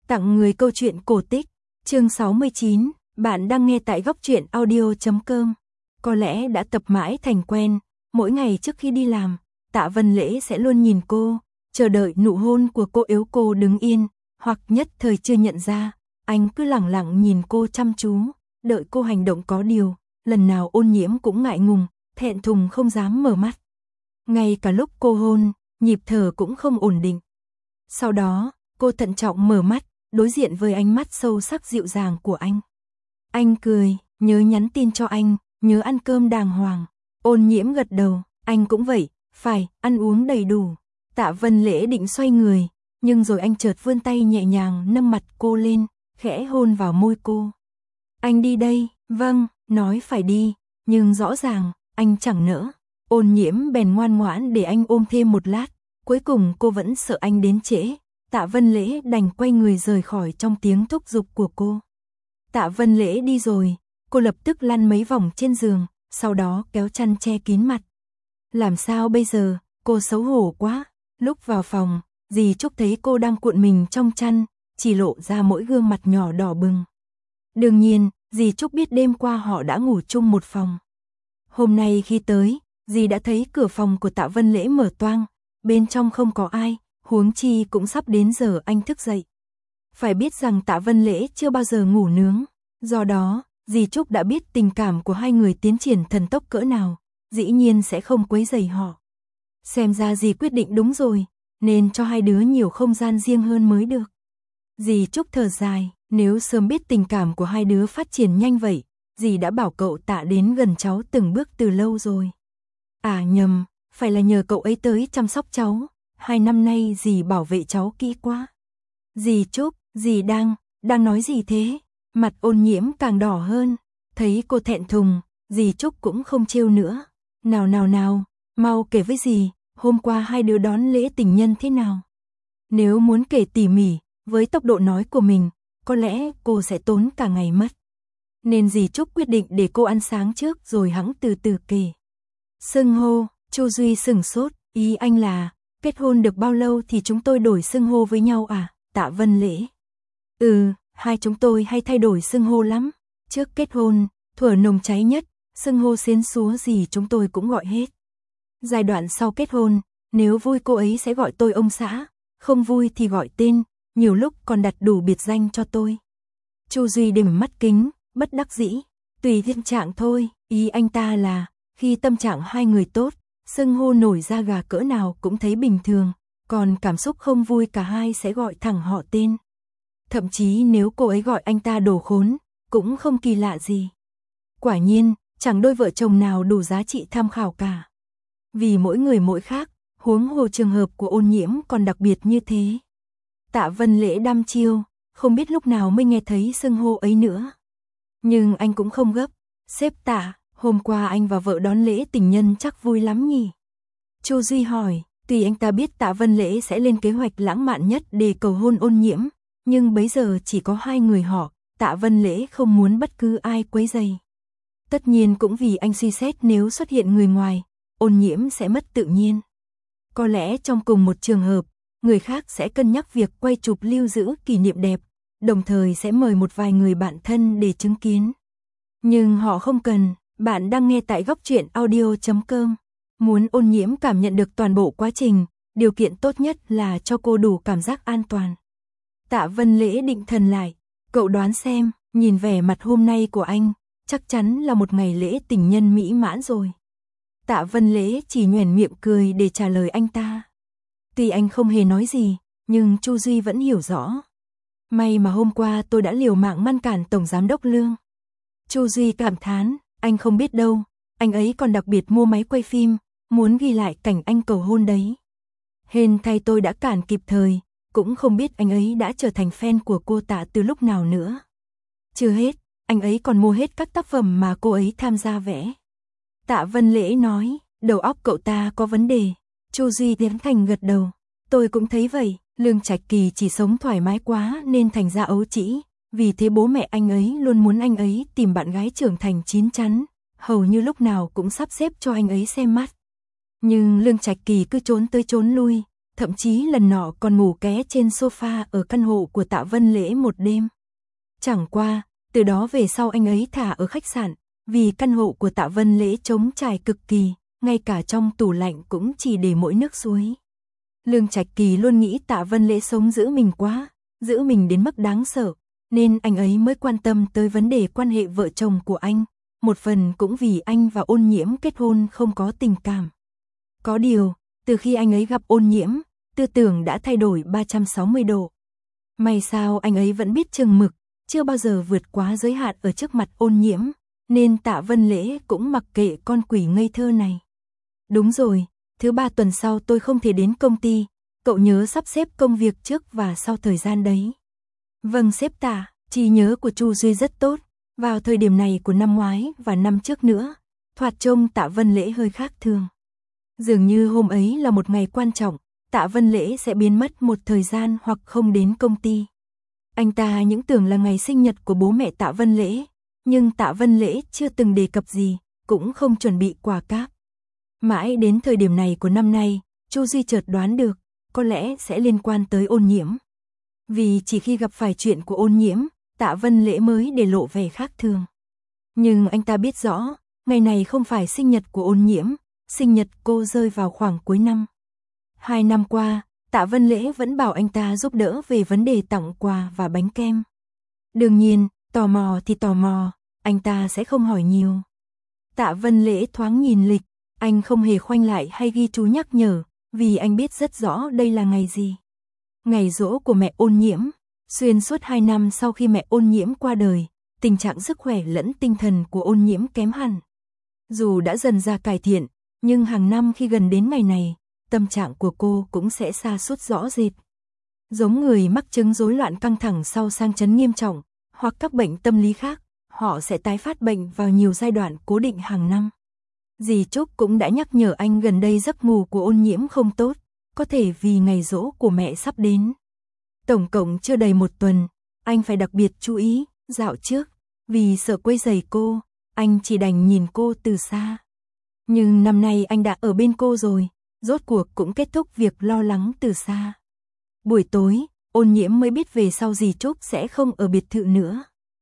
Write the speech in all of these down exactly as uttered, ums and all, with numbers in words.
Tặng người câu chuyện cổ tích, chương sáu mươi chín, bạn đang nghe tại góc truyện audio chấm com. Có lẽ đã tập mãi thành quen, mỗi ngày trước khi đi làm, Tạ Vân Lễ sẽ luôn nhìn cô, chờ đợi nụ hôn của cô. Yếu cô đứng yên, hoặc nhất thời chưa nhận ra, anh cứ lẳng lặng nhìn cô chăm chú, đợi cô hành động có điều, lần nào Ôn Nhiễm cũng ngại ngùng, thẹn thùng không dám mở mắt. Ngay cả lúc cô hôn, nhịp thở cũng không ổn định. Sau đó, cô thận trọng mở mắt, đối diện với ánh mắt sâu sắc dịu dàng của anh. Anh cười, nhớ nhắn tin cho anh, nhớ ăn cơm đàng hoàng. Ôn Nhiễm gật đầu, anh cũng vậy, phải, ăn uống đầy đủ. Tạ Vân Lễ định xoay người, nhưng rồi anh chợt vươn tay nhẹ nhàng nâng mặt cô lên, khẽ hôn vào môi cô. Anh đi đây, vâng, nói phải đi, nhưng rõ ràng, anh chẳng nỡ. Ôn Nhiễm bèn ngoan ngoãn để anh ôm thêm một lát, cuối cùng cô vẫn sợ anh đến trễ. Tạ Vân Lễ đành quay người rời khỏi trong tiếng thúc giục của cô. Tạ Vân Lễ đi rồi, cô lập tức lăn mấy vòng trên giường, sau đó kéo chăn che kín mặt. Làm sao bây giờ, cô xấu hổ quá. Lúc vào phòng, dì Trúc thấy cô đang cuộn mình trong chăn, chỉ lộ ra mỗi gương mặt nhỏ đỏ bừng. Đương nhiên, dì Trúc biết đêm qua họ đã ngủ chung một phòng. Hôm nay khi tới, dì đã thấy cửa phòng của Tạ Vân Lễ mở toang, bên trong không có ai, huống chi cũng sắp đến giờ anh thức dậy. Phải biết rằng Tạ Vân Lễ chưa bao giờ ngủ nướng, do đó, dì Trúc đã biết tình cảm của hai người tiến triển thần tốc cỡ nào, dĩ nhiên sẽ không quấy rầy họ. Xem ra dì quyết định đúng rồi, nên cho hai đứa nhiều không gian riêng hơn mới được. Dì Trúc thở dài, nếu sớm biết tình cảm của hai đứa phát triển nhanh vậy, dì đã bảo cậu Tạ đến gần cháu từng bước từ lâu rồi. À nhầm, phải là nhờ cậu ấy tới chăm sóc cháu, hai năm nay dì bảo vệ cháu kỹ quá. Dì Trúc, dì đang, đang nói gì thế? Mặt Ôn Nhiễm càng đỏ hơn, thấy cô thẹn thùng, dì Trúc cũng không trêu nữa. Nào nào nào, mau kể với dì, hôm qua hai đứa đón lễ tình nhân thế nào? Nếu muốn kể tỉ mỉ, với tốc độ nói của mình, có lẽ cô sẽ tốn cả ngày mất. Nên dì Trúc quyết định để cô ăn sáng trước rồi hẵng từ từ kể. Xưng hô, Chu Duy sửng sốt, ý anh là, kết hôn được bao lâu thì chúng tôi đổi xưng hô với nhau à? Tạ Vân Lễ. Ừ, hai chúng tôi hay thay đổi xưng hô lắm. Trước kết hôn, thuở nồng cháy nhất, xưng hô xiến xúa gì chúng tôi cũng gọi hết. Giai đoạn sau kết hôn, nếu vui cô ấy sẽ gọi tôi ông xã, không vui thì gọi tên, nhiều lúc còn đặt đủ biệt danh cho tôi. Chu Duy đềm mắt kính, bất đắc dĩ, tùy thiên trạng thôi, ý anh ta là, khi tâm trạng hai người tốt, xưng hô nổi da gà cỡ nào cũng thấy bình thường, còn cảm xúc không vui cả hai sẽ gọi thẳng họ tên. Thậm chí nếu cô ấy gọi anh ta đồ khốn, cũng không kỳ lạ gì. Quả nhiên, chẳng đôi vợ chồng nào đủ giá trị tham khảo cả. Vì mỗi người mỗi khác, huống hồ trường hợp của Ôn Nhiễm còn đặc biệt như thế. Tạ Vân Lễ đăm chiêu, không biết lúc nào mới nghe thấy xưng hô ấy nữa. Nhưng anh cũng không gấp, sếp Tạ, hôm qua anh và vợ đón lễ tình nhân chắc vui lắm nhỉ? Chu Duy hỏi, tuy anh ta biết Tạ Vân Lễ sẽ lên kế hoạch lãng mạn nhất để cầu hôn Ôn Nhiễm, nhưng bấy giờ chỉ có hai người họ, Tạ Vân Lễ không muốn bất cứ ai quấy rầy. Tất nhiên cũng vì anh suy xét nếu xuất hiện người ngoài, Ôn Nhiễm sẽ mất tự nhiên. Có lẽ trong cùng một trường hợp, người khác sẽ cân nhắc việc quay chụp lưu giữ kỷ niệm đẹp, đồng thời sẽ mời một vài người bạn thân để chứng kiến. Nhưng họ không cần. Bạn đang nghe tại góc truyện audio chấm com. Muốn Ôn Nhiễm cảm nhận được toàn bộ quá trình, điều kiện tốt nhất là cho cô đủ cảm giác an toàn. Tạ Vân Lễ định thần lại, cậu đoán xem, nhìn vẻ mặt hôm nay của anh, chắc chắn là một ngày lễ tình nhân mỹ mãn rồi. Tạ Vân Lễ chỉ nhoẻn miệng cười để trả lời anh ta. Tuy anh không hề nói gì, nhưng Chu Duy vẫn hiểu rõ. May mà hôm qua tôi đã liều mạng ngăn cản Tổng Giám đốc Lương. Chu Duy cảm thán, anh không biết đâu, anh ấy còn đặc biệt mua máy quay phim, muốn ghi lại cảnh anh cầu hôn đấy. Hên thay tôi đã cản kịp thời, cũng không biết anh ấy đã trở thành fan của cô Tạ từ lúc nào nữa. Chưa hết, anh ấy còn mua hết các tác phẩm mà cô ấy tham gia vẽ. Tạ Vân Lễ nói, đầu óc cậu ta có vấn đề. Chu Duy tiến thành gật đầu, tôi cũng thấy vậy, Lương Trạch Kỳ chỉ sống thoải mái quá nên thành ra ấu trĩ. Vì thế bố mẹ anh ấy luôn muốn anh ấy tìm bạn gái trưởng thành chín chắn, hầu như lúc nào cũng sắp xếp cho anh ấy xem mắt. Nhưng Lương Trạch Kỳ cứ trốn tới trốn lui, thậm chí lần nọ còn ngủ ké trên sofa ở căn hộ của Tạ Vân Lễ một đêm. Chẳng qua, từ đó về sau anh ấy thả ở khách sạn, vì căn hộ của Tạ Vân Lễ trống trải cực kỳ, ngay cả trong tủ lạnh cũng chỉ để mỗi nước suối. Lương Trạch Kỳ luôn nghĩ Tạ Vân Lễ sống giữ mình quá, giữ mình đến mức đáng sợ, nên anh ấy mới quan tâm tới vấn đề quan hệ vợ chồng của anh, một phần cũng vì anh và Ôn Nhiễm kết hôn không có tình cảm. Có điều, từ khi anh ấy gặp Ôn Nhiễm, tư tưởng đã thay đổi ba trăm sáu mươi độ. May sao anh ấy vẫn biết chừng mực, chưa bao giờ vượt quá giới hạn ở trước mặt Ôn Nhiễm, nên Tạ Vân Lễ cũng mặc kệ con quỷ ngây thơ này. Đúng rồi, thứ ba tuần sau tôi không thể đến công ty, cậu nhớ sắp xếp công việc trước và sau thời gian đấy. Vâng sếp Tạ, trí nhớ của Chu Duy rất tốt, vào thời điểm này của năm ngoái và năm trước nữa, thoạt trông Tạ Vân Lễ hơi khác thường. Dường như hôm ấy là một ngày quan trọng, Tạ Vân Lễ sẽ biến mất một thời gian hoặc không đến công ty. Anh ta những tưởng là ngày sinh nhật của bố mẹ Tạ Vân Lễ, nhưng Tạ Vân Lễ chưa từng đề cập gì, cũng không chuẩn bị quà cáp. Mãi đến thời điểm này của năm nay, Chu Duy chợt đoán được, có lẽ sẽ liên quan tới Ôn Nhiễm. Vì chỉ khi gặp phải chuyện của Ôn Nhiễm, Tạ Vân Lễ mới để lộ vẻ khác thường. Nhưng anh ta biết rõ, ngày này không phải sinh nhật của Ôn Nhiễm, sinh nhật cô rơi vào khoảng cuối năm. Hai năm qua, Tạ Vân Lễ vẫn bảo anh ta giúp đỡ về vấn đề tặng quà và bánh kem. Đương nhiên, tò mò thì tò mò, anh ta sẽ không hỏi nhiều. Tạ Vân Lễ thoáng nhìn lịch, anh không hề khoanh lại hay ghi chú nhắc nhở, vì anh biết rất rõ đây là ngày gì. Ngày giỗ của mẹ Ôn Nhiễm. Xuyên suốt hai năm sau khi mẹ Ôn Nhiễm qua đời, tình trạng sức khỏe lẫn tinh thần của Ôn Nhiễm kém hẳn. Dù đã dần ra cải thiện, nhưng hàng năm khi gần đến ngày này, tâm trạng của cô cũng sẽ sa sút rõ rệt. Giống người mắc chứng rối loạn căng thẳng sau sang chấn nghiêm trọng, hoặc các bệnh tâm lý khác, họ sẽ tái phát bệnh vào nhiều giai đoạn cố định hàng năm. Dì Trúc cũng đã nhắc nhở anh gần đây giấc ngủ của Ôn Nhiễm không tốt, có thể vì ngày giỗ của mẹ sắp đến. Tổng cộng chưa đầy một tuần, anh phải đặc biệt chú ý, dạo trước, vì sợ quấy rầy cô, anh chỉ đành nhìn cô từ xa. Nhưng năm nay anh đã ở bên cô rồi, rốt cuộc cũng kết thúc việc lo lắng từ xa. Buổi tối, Ôn Nhiễm mới biết về sau dì Trúc sẽ không ở biệt thự nữa.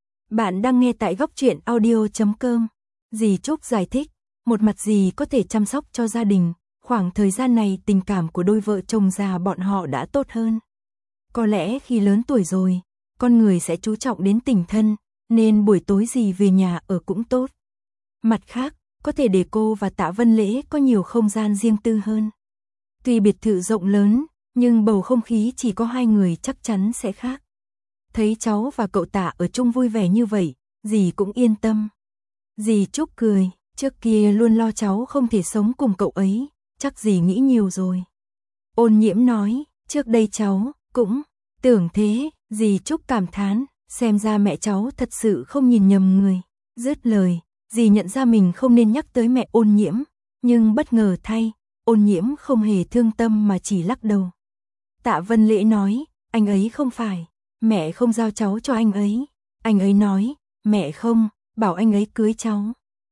Bạn đang nghe tại góc truyện audio chấm com. Dì Trúc giải thích, một mặt dì có thể chăm sóc cho gia đình, khoảng thời gian này tình cảm của đôi vợ chồng già bọn họ đã tốt hơn. Có lẽ khi lớn tuổi rồi, con người sẽ chú trọng đến tình thân, nên buổi tối dì về nhà ở cũng tốt. Mặt khác, có thể để cô và Tạ Vân Lễ có nhiều không gian riêng tư hơn. Tuy biệt thự rộng lớn, nhưng bầu không khí chỉ có hai người chắc chắn sẽ khác. Thấy cháu và cậu Tạ ở chung vui vẻ như vậy, dì cũng yên tâm. Dì Trúc cười, trước kia luôn lo cháu không thể sống cùng cậu ấy, chắc dì nghĩ nhiều rồi. Ôn Nhiễm nói, trước đây cháu cũng tưởng thế, dì Trúc cảm thán, xem ra mẹ cháu thật sự không nhìn nhầm người. Dứt lời, dì nhận ra mình không nên nhắc tới mẹ Ôn Nhiễm, nhưng bất ngờ thay, Ôn Nhiễm không hề thương tâm mà chỉ lắc đầu. Tạ Vân Lễ nói, anh ấy không phải, mẹ không giao cháu cho anh ấy. Anh ấy nói, mẹ không, bảo anh ấy cưới cháu.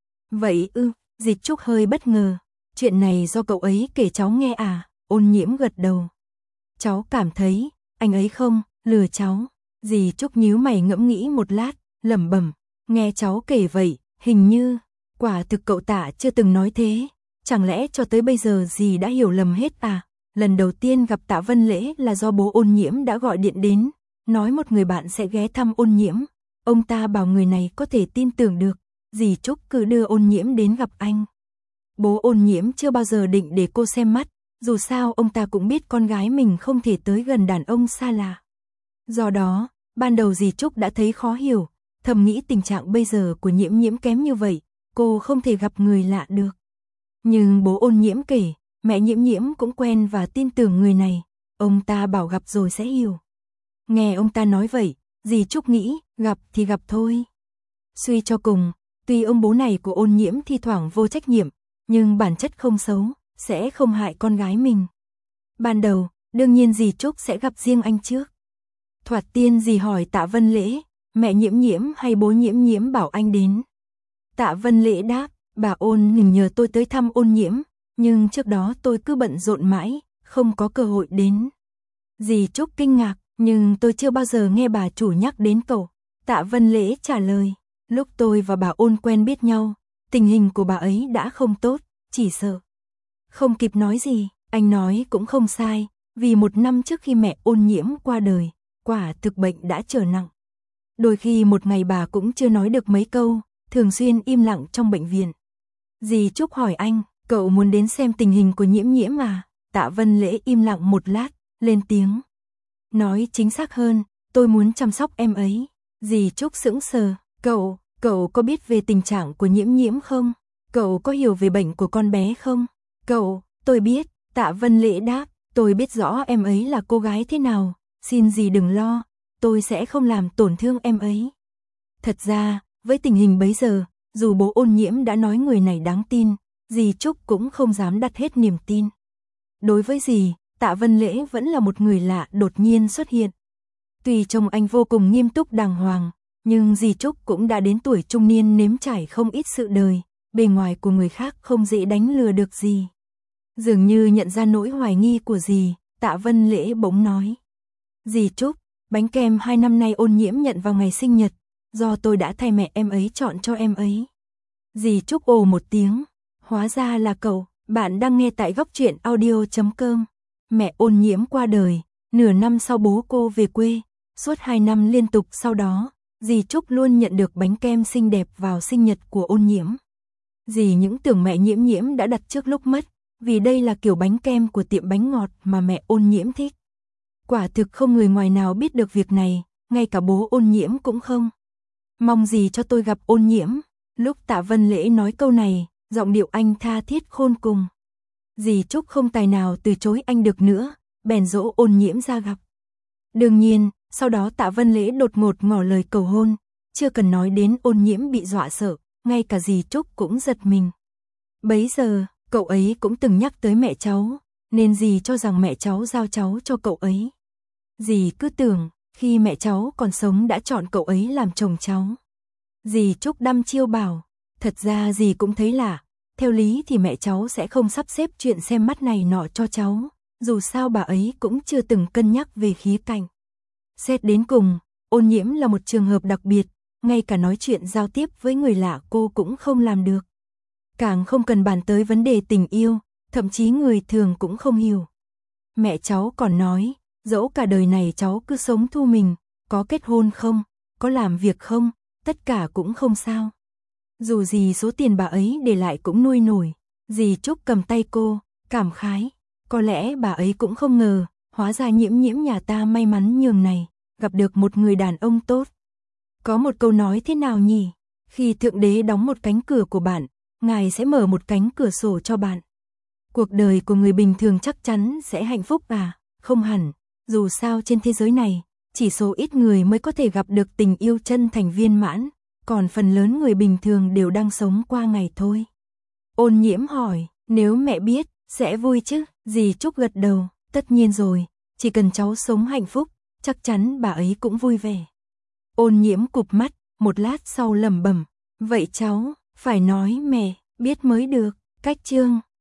Vậy ư, dì Trúc hơi bất ngờ, chuyện này do cậu ấy kể cháu nghe à? Ôn Nhiễm gật đầu. Cháu cảm thấy, anh ấy không, lừa cháu. Dì Trúc nhíu mày ngẫm nghĩ một lát, lẩm bẩm, nghe cháu kể vậy, hình như, quả thực cậu Tạ chưa từng nói thế. Chẳng lẽ cho tới bây giờ dì đã hiểu lầm hết à? Lần đầu tiên gặp Tạ Vân Lễ là do bố Ôn Nhiễm đã gọi điện đến, nói một người bạn sẽ ghé thăm Ôn Nhiễm. Ông ta bảo người này có thể tin tưởng được, dì Trúc cứ đưa Ôn Nhiễm đến gặp anh. Bố Ôn Nhiễm chưa bao giờ định để cô xem mắt, dù sao ông ta cũng biết con gái mình không thể tới gần đàn ông xa lạ. Do đó, ban đầu dì Trúc đã thấy khó hiểu, thầm nghĩ tình trạng bây giờ của Nhiễm Nhiễm kém như vậy, cô không thể gặp người lạ được. Nhưng bố Ôn Nhiễm kể, mẹ Nhiễm Nhiễm cũng quen và tin tưởng người này, ông ta bảo gặp rồi sẽ hiểu. Nghe ông ta nói vậy, dì Trúc nghĩ, gặp thì gặp thôi. Suy cho cùng, tuy ông bố này của Ôn Nhiễm thi thoảng vô trách nhiệm, nhưng bản chất không xấu, sẽ không hại con gái mình. Ban đầu, đương nhiên dì Trúc sẽ gặp riêng anh trước. Thoạt tiên dì hỏi Tạ Vân Lễ, mẹ Nhiễm Nhiễm hay bố Nhiễm Nhiễm bảo anh đến. Tạ Vân Lễ đáp, bà Ôn nhờ tôi tới thăm Ôn Nhiễm, nhưng trước đó tôi cứ bận rộn mãi, không có cơ hội đến. Dì Trúc kinh ngạc, nhưng tôi chưa bao giờ nghe bà chủ nhắc đến cậu. Tạ Vân Lễ trả lời, lúc tôi và bà Ôn quen biết nhau, tình hình của bà ấy đã không tốt, chỉ sợ. Không kịp nói gì, anh nói cũng không sai, vì một năm trước khi mẹ Ôn nhiễm qua đời, quả thực bệnh đã trở nặng. Đôi khi một ngày bà cũng chưa nói được mấy câu, thường xuyên im lặng trong bệnh viện. Dì Trúc hỏi anh, cậu muốn đến xem tình hình của Nhiễm Nhiễm à? Tạ Vân Lễ im lặng một lát, lên tiếng. Nói chính xác hơn, tôi muốn chăm sóc em ấy. Dì Trúc sững sờ, cậu, cậu có biết về tình trạng của Nhiễm Nhiễm không? Cậu có hiểu về bệnh của con bé không? Cậu, tôi biết, Tạ Vân Lễ đáp, tôi biết rõ em ấy là cô gái thế nào, xin dì đừng lo, tôi sẽ không làm tổn thương em ấy. Thật ra, với tình hình bấy giờ, dù bố Ôn Nhiễm đã nói người này đáng tin, dì Trúc cũng không dám đặt hết niềm tin. Đối với dì, Tạ Vân Lễ vẫn là một người lạ đột nhiên xuất hiện. Tuy trông anh vô cùng nghiêm túc đàng hoàng, nhưng dì Trúc cũng đã đến tuổi trung niên nếm trải không ít sự đời, bề ngoài của người khác không dễ đánh lừa được dì. Dường như nhận ra nỗi hoài nghi của dì, Tạ Vân Lễ bỗng nói. Dì Trúc, bánh kem hai năm nay Ôn Nhiễm nhận vào ngày sinh nhật, do tôi đã thay mẹ em ấy chọn cho em ấy. Dì Trúc ồ một tiếng, hóa ra là cậu, bạn đang nghe tại góc truyện audio chấm com. Mẹ Ôn Nhiễm qua đời, nửa năm sau bố cô về quê, suốt hai năm liên tục sau đó, dì Trúc luôn nhận được bánh kem xinh đẹp vào sinh nhật của Ôn Nhiễm. Dì những tưởng mẹ Nhiễm Nhiễm đã đặt trước lúc mất, vì đây là kiểu bánh kem của tiệm bánh ngọt mà mẹ Ôn Nhiễm thích. Quả thực không người ngoài nào biết được việc này, ngay cả bố Ôn Nhiễm cũng không. Mong dì cho tôi gặp Ôn Nhiễm. Lúc Tạ Vân Lễ nói câu này, giọng điệu anh tha thiết khôn cùng. Dì Trúc không tài nào từ chối anh được nữa, bèn dỗ Ôn Nhiễm ra gặp. Đương nhiên, sau đó Tạ Vân Lễ đột ngột ngỏ lời cầu hôn, chưa cần nói đến Ôn Nhiễm bị dọa sợ, ngay cả dì Trúc cũng giật mình. Bấy giờ, cậu ấy cũng từng nhắc tới mẹ cháu, nên dì cho rằng mẹ cháu giao cháu cho cậu ấy. Dì cứ tưởng, khi mẹ cháu còn sống đã chọn cậu ấy làm chồng cháu. Dì Trúc đăm chiêu bảo, thật ra dì cũng thấy lạ, theo lý thì mẹ cháu sẽ không sắp xếp chuyện xem mắt này nọ cho cháu, dù sao bà ấy cũng chưa từng cân nhắc về khía cạnh. Xét đến cùng, Ôn Nhiễm là một trường hợp đặc biệt, ngay cả nói chuyện giao tiếp với người lạ cô cũng không làm được. Càng không cần bàn tới vấn đề tình yêu, thậm chí người thường cũng không hiểu. Mẹ cháu còn nói, dẫu cả đời này cháu cứ sống thu mình, có kết hôn không, có làm việc không, tất cả cũng không sao. Dù gì số tiền bà ấy để lại cũng nuôi nổi. Dì Trúc cầm tay cô, cảm khái. Có lẽ bà ấy cũng không ngờ, hóa ra Nhiễm Nhiễm nhà ta may mắn nhường này, gặp được một người đàn ông tốt. Có một câu nói thế nào nhỉ? Khi Thượng Đế đóng một cánh cửa của bạn, Ngài sẽ mở một cánh cửa sổ cho bạn. Cuộc đời của người bình thường chắc chắn sẽ hạnh phúc à? Không hẳn. Dù sao trên thế giới này, chỉ số ít người mới có thể gặp được tình yêu chân thành viên mãn, còn phần lớn người bình thường đều đang sống qua ngày thôi. Ôn Nhiễm hỏi, nếu mẹ biết, sẽ vui chứ? Dì Trúc gật đầu, tất nhiên rồi, chỉ cần cháu sống hạnh phúc, chắc chắn bà ấy cũng vui vẻ. Ôn Nhiễm cụp mắt, một lát sau lẩm bẩm, vậy cháu, phải nói mẹ, biết mới được. Cách chương